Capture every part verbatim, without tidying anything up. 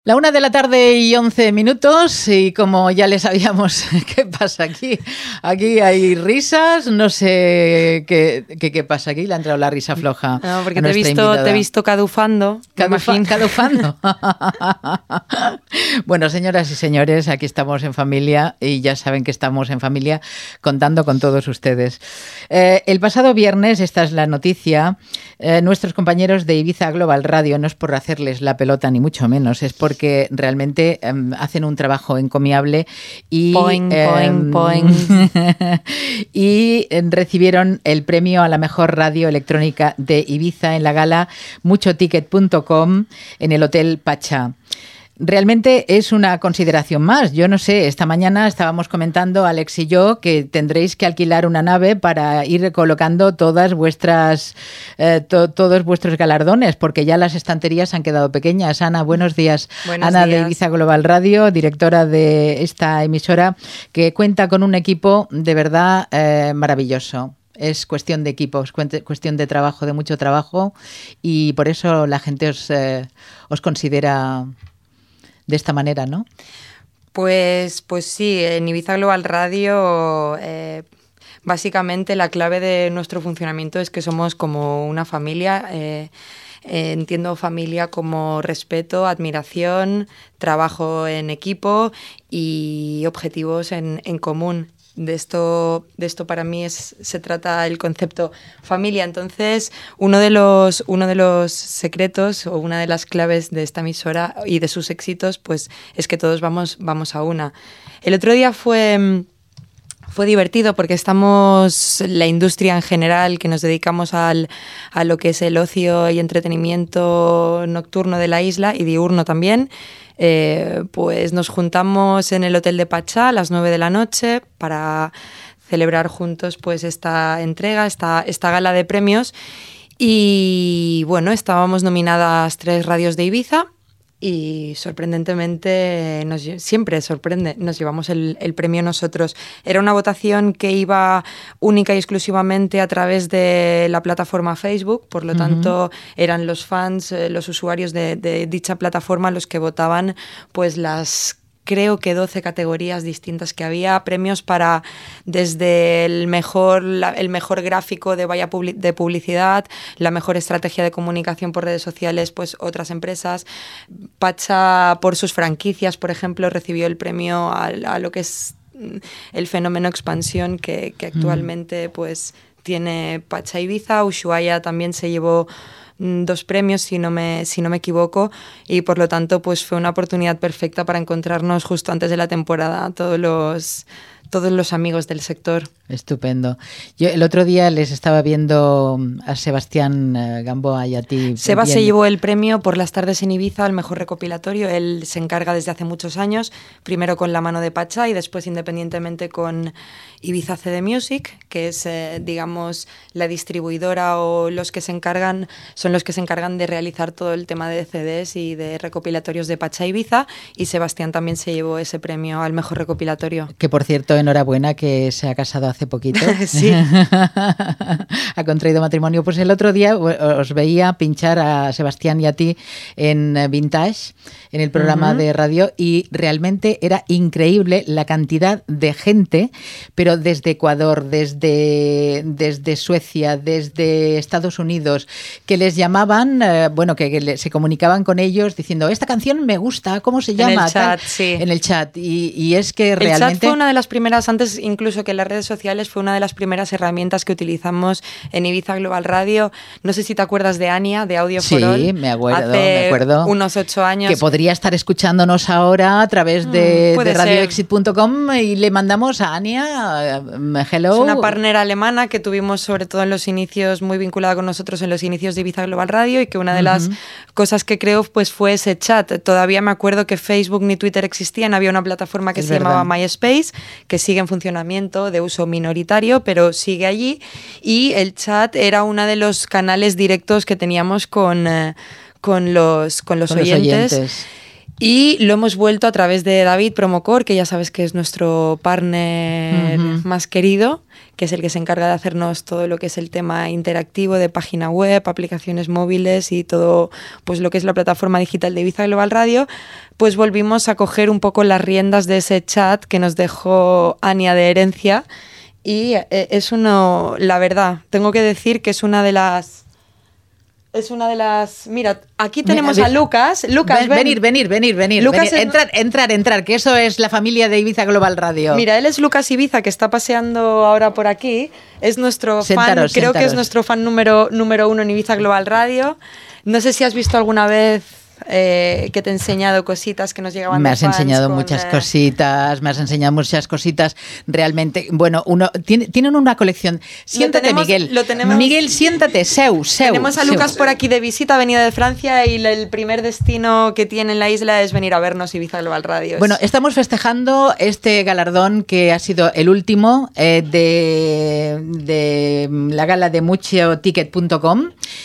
La una de la tarde y once minutos y como ya les sabíamos, ¿qué pasa aquí? Aquí hay risas, no sé qué, qué, qué pasa aquí, le ha entrado la risa floja. No, porque te he, visto, te he visto cadufando. Cadufa, cadufando. Bueno, señoras y señores, aquí estamos en familia y ya saben que estamos en familia contando con todos ustedes. Eh, el pasado viernes, esta es la noticia, eh, nuestros compañeros de Ibiza Global Radio, no es por hacerles la pelota ni mucho menos, es por porque realmente eh, hacen un trabajo encomiable y, poing, eh, poing, poing. y recibieron el premio a la mejor radio electrónica de Ibiza en la gala mucho ticket punto com en el Hotel Pachá. Realmente es una consideración más. Yo no sé, esta mañana estábamos comentando, Alex y yo, que tendréis que alquilar una nave para ir colocando todas vuestras, eh, to, todos vuestros galardones, porque ya las estanterías han quedado pequeñas. Ana, buenos días. Buenos Ana días. de Ibiza Global Radio, directora de esta emisora, que cuenta con un equipo de verdad eh, maravilloso. Es cuestión de equipos, cuestión de trabajo, de mucho trabajo, y por eso la gente os, eh, os considera de esta manera, ¿no? Pues, pues sí, en Ibiza Global Radio eh, básicamente la clave de nuestro funcionamiento es que somos como una familia. Eh, eh, entiendo familia como respeto, admiración, trabajo en equipo y objetivos en, en común. De esto, de esto para mí es, se trata el concepto familia. Entonces, uno de los, uno de los secretos o una de las claves de esta emisora y de sus éxitos, pues es que todos vamos, vamos a una. El otro día fue, fue divertido porque estamos, la industria en general, que nos dedicamos al, a lo que es el ocio y entretenimiento nocturno de la isla y diurno también. Eh, pues nos juntamos en el Hotel de Pachá a las nueve de la noche para celebrar juntos pues esta entrega, esta, esta gala de premios. Y bueno, estábamos nominadas tres radios de Ibiza y sorprendentemente, nos, siempre sorprende, nos llevamos el, el premio nosotros. Era una votación que iba única y exclusivamente a través de la plataforma Facebook, por lo uh-huh. tanto eran los fans, eh, los usuarios de, de dicha plataforma los que votaban pues las creo que doce categorías distintas que había, premios para desde el mejor, la, el mejor gráfico de valla publi- de publicidad, la mejor estrategia de comunicación por redes sociales, pues otras empresas. Pachá, por sus franquicias, por ejemplo, recibió el premio a, a lo que es el fenómeno expansión que, que actualmente mm. pues tiene Pachá Ibiza. Ushuaia también se llevó dos premios, si no me si no me equivoco, y por lo tanto pues fue una oportunidad perfecta para encontrarnos justo antes de la temporada todos los todos los amigos del sector. Estupendo. Yo el otro día les estaba viendo a Sebastián Gamboa y a ti. Seba bien. Se llevó el premio por las tardes en Ibiza, el mejor recopilatorio. Él se encarga desde hace muchos años, primero con la mano de Pachá y después independientemente con Ibiza C D Music, que es, eh, digamos, la distribuidora o los que se encargan, son los que se encargan de realizar todo el tema de C Ds y de recopilatorios de Pachá Ibiza, y Sebastián también se llevó ese premio al mejor recopilatorio. Que por cierto, enhorabuena, que se ha casado hace poquito. Sí. Ha contraído matrimonio. Pues el otro día os veía pinchar a Sebastián y a ti en Vintage, en el programa uh-huh. de radio, y realmente era increíble la cantidad de gente, pero desde Ecuador, desde, desde Suecia, desde Estados Unidos, que les llamaban, eh, bueno, que, que le, se comunicaban con ellos diciendo, esta canción me gusta, ¿cómo se llama? En el chat, Tal, sí. En el chat. Y, y es que realmente... El chat fue una de las primeras, antes incluso que las redes sociales, fue una de las primeras herramientas que utilizamos en Ibiza Global Radio. No sé si te acuerdas de Ania, de Audio for All. Sí, me acuerdo, hace me acuerdo. unos ocho años. Que podría estar escuchándonos ahora a través de, mm, de radio exit punto com y le mandamos a Ania, uh, hello. Es una partner alemana que tuvimos sobre todo en los inicios, muy vinculada con nosotros en los inicios de Ibiza Global Radio, y que una de uh-huh. las cosas que creó pues, fue ese chat. Todavía me acuerdo que Facebook ni Twitter existían, había una plataforma que es se verdad. llamaba MySpace, que sigue en funcionamiento, de uso minoritario, pero sigue allí, y el chat era uno de los canales directos que teníamos con, eh, con los, con los, con oyentes. los oyentes. Y lo hemos vuelto a través de David Promocor, que ya sabes que es nuestro partner uh-huh. más querido, que es el que se encarga de hacernos todo lo que es el tema interactivo de página web, aplicaciones móviles y todo pues lo que es la plataforma digital de Ibiza Global Radio. Pues volvimos a coger un poco las riendas de ese chat que nos dejó Ania de herencia. Y es uno, la verdad, tengo que decir que es una de las... Es una de las... Mira, aquí tenemos Mira, a Lucas. Lucas, ven, ven. Venir, venir, venir, venir. Lucas venir. Es... Entrar, entrar, entrar, que eso es la familia de Ibiza Global Radio. Mira, él es Lucas Ibiza, que está paseando ahora por aquí. Es nuestro sentaros, fan, creo sentaros. que es nuestro fan número, número uno en Ibiza Global Radio. No sé si has visto alguna vez... Eh, que te he enseñado cositas que nos llegaban me de has fans enseñado con, muchas eh... cositas me has enseñado muchas cositas realmente. Bueno, uno tiene, tienen una colección. Siéntate, lo tenemos, Miguel lo tenemos, Miguel, siéntate, seu, seu tenemos a seu. Lucas por aquí de visita, venida de Francia, y el primer destino que tiene en la isla es venir a vernos Ibiza Global Radio. Bueno, estamos festejando este galardón que ha sido el último eh, de, de la gala de mucho ticket punto com.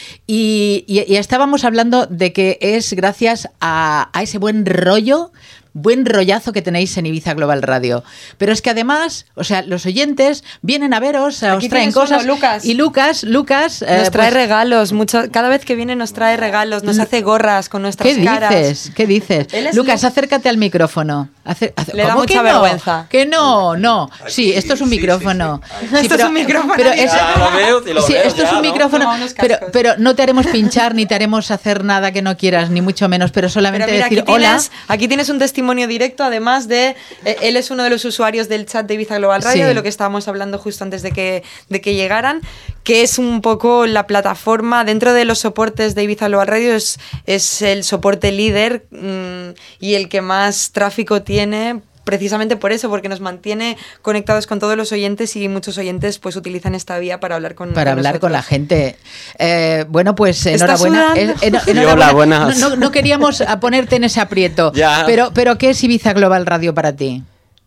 Y, y, y estábamos hablando de que es gracias a, a ese buen rollo, buen rollazo que tenéis en Ibiza Global Radio. Pero es que además, o sea, los oyentes vienen a veros, Aquí os traen cosas. Uno, Lucas. Y Lucas, Lucas... Nos eh, trae pues, regalos, mucho, cada vez que viene nos trae regalos, nos hace gorras con nuestras ¿qué caras. ¿Qué dices? ¿Qué dices? Lucas, Lucas, acércate al micrófono. Hace, hace, Le da mucha que vergüenza. No? Que no, no. Sí, esto es un sí, micrófono. Sí, sí, sí, esto pero, es un micrófono. Pero es, ya lo veo, sí, lo sí, veo, esto ya, es un ¿no? micrófono, pero, pero no te haremos pinchar ni te haremos hacer nada que no quieras, ni mucho menos, pero solamente pero mira, decir aquí hola. Tienes, aquí tienes un testimonio directo, además de... Eh, él es uno de los usuarios del chat de Ibiza Global Radio, sí. de lo que estábamos hablando justo antes de que, de que llegaran, que es un poco la plataforma, dentro de los soportes de Ibiza Global Radio, es, es el soporte líder mmm, y el que más tráfico tiene, precisamente por eso, porque nos mantiene conectados con todos los oyentes y muchos oyentes pues utilizan esta vía para hablar con para con hablar nosotros. con la gente. Eh, bueno, pues ¿Estás enhorabuena. sudando? Eh, en, enhorabuena. Hola, buenas. No, no, no queríamos a ponerte en ese aprieto. Ya. Pero, pero ¿qué es Ibiza Global Radio para ti?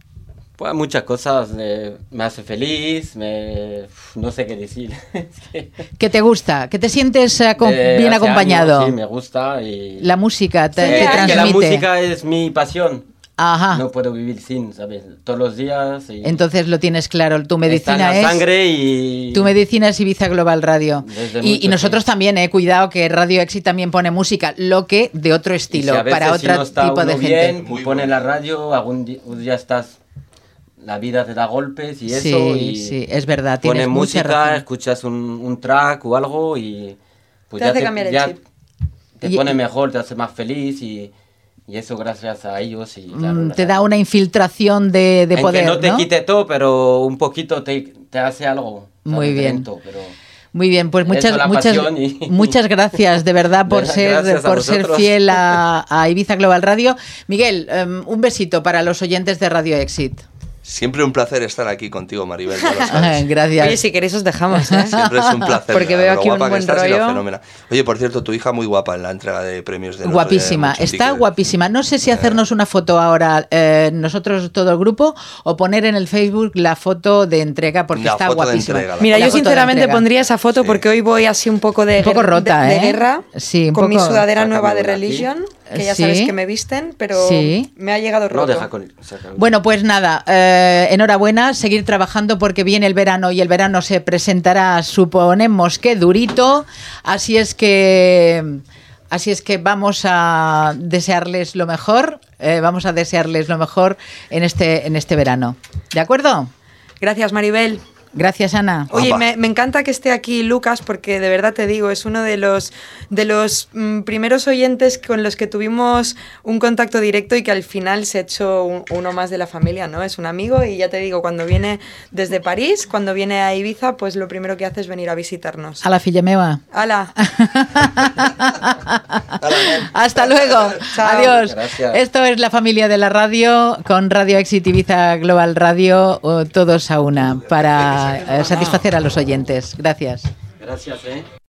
Pues muchas cosas, eh, me hace feliz, me, no sé qué decir. ¿Qué te gusta? ¿Que te sientes eh, con, eh, bien hace acompañado? Años, sí, me gusta. Y La música te, Sí, te es que transmite. que la música es mi pasión. Ajá. No puedo vivir sin, ¿sabes? Todos los días. Y Entonces lo tienes claro. Tu medicina está en la es... sangre y... Tu medicina es Ibiza Global Radio. Desde Y, mucho y nosotros tiempo. también, eh, cuidado, que Radio Exit también pone música, lo que de otro estilo, Y si a veces, para si otro no está tipo de uno gente. bien, tú pones la radio, algún día, un día estás... La vida te da golpes y eso. Sí, y sí, es verdad. Tienes pones mucha música, razón. escuchas un, un track o algo y... Pues Te ya hace te, cambiar el ya chip. te Y- pone mejor, te hace más feliz y, y eso gracias a ellos. Y, claro, Mm, la te da radio. una infiltración de, de En poder, que no te ¿no? quite todo, pero un poquito te, te hace algo. ¿sabes? Muy bien. Lento, pero... Muy bien, pues Eso, muchas, la muchas, pasión y- muchas gracias de verdad por Venga, ser, gracias a por ser vosotros. fiel a, a Ibiza Global Radio. Miguel, um, un besito para los oyentes de Radio Exit. Siempre un placer estar aquí contigo, Maribel, ya lo sabes. Gracias. Oye, si queréis os dejamos, ¿eh? Siempre es un placer. Porque mira, veo lo aquí un guapa que buen estás y lo rollo. fenómena. Oye, por cierto, tu hija muy guapa en la entrega de premios de los, Guapísima, de Mucho está Ticket. guapísima. No sé si hacernos una foto ahora, eh, nosotros todo el grupo, o poner en el Facebook la foto de entrega, porque La está foto de guapísima. entrega, la Mira, La yo foto de sinceramente entrega. pondría esa foto Sí. porque hoy voy así un poco de, Un poco guer- rota, de, de ¿eh? guerra, Sí, un con mi poco- sudadera Sácame nueva de una aquí. Religion, que ya Sí. sabes que me visten, pero Sí. me ha llegado No, roto. deja con... saca- Bueno, pues nada, eh, enhorabuena, seguir trabajando porque viene el verano y el verano se presentará, suponemos que durito, así es que... Así es que vamos a desearles lo mejor, eh, vamos a desearles lo mejor en este, en este verano. ¿De acuerdo? Gracias, Maribel. Gracias, Ana. Oye, Opa. me, me encanta que esté aquí Lucas porque de verdad te digo, es uno de los, de los mm, primeros oyentes con los que tuvimos un contacto directo y que al final se ha hecho un- uno más de la familia, ¿no? Es un amigo y ya te digo, cuando viene desde París, cuando viene a Ibiza, pues lo primero que hace es venir a visitarnos. A la filla meva. ¡Hala! Hasta luego. Chao. Adiós. Gracias. Esto es la familia de la radio con Radio Exit Ibiza Global Radio, o todos a una, para eh, satisfacer a los oyentes. Gracias. Gracias, ¿eh?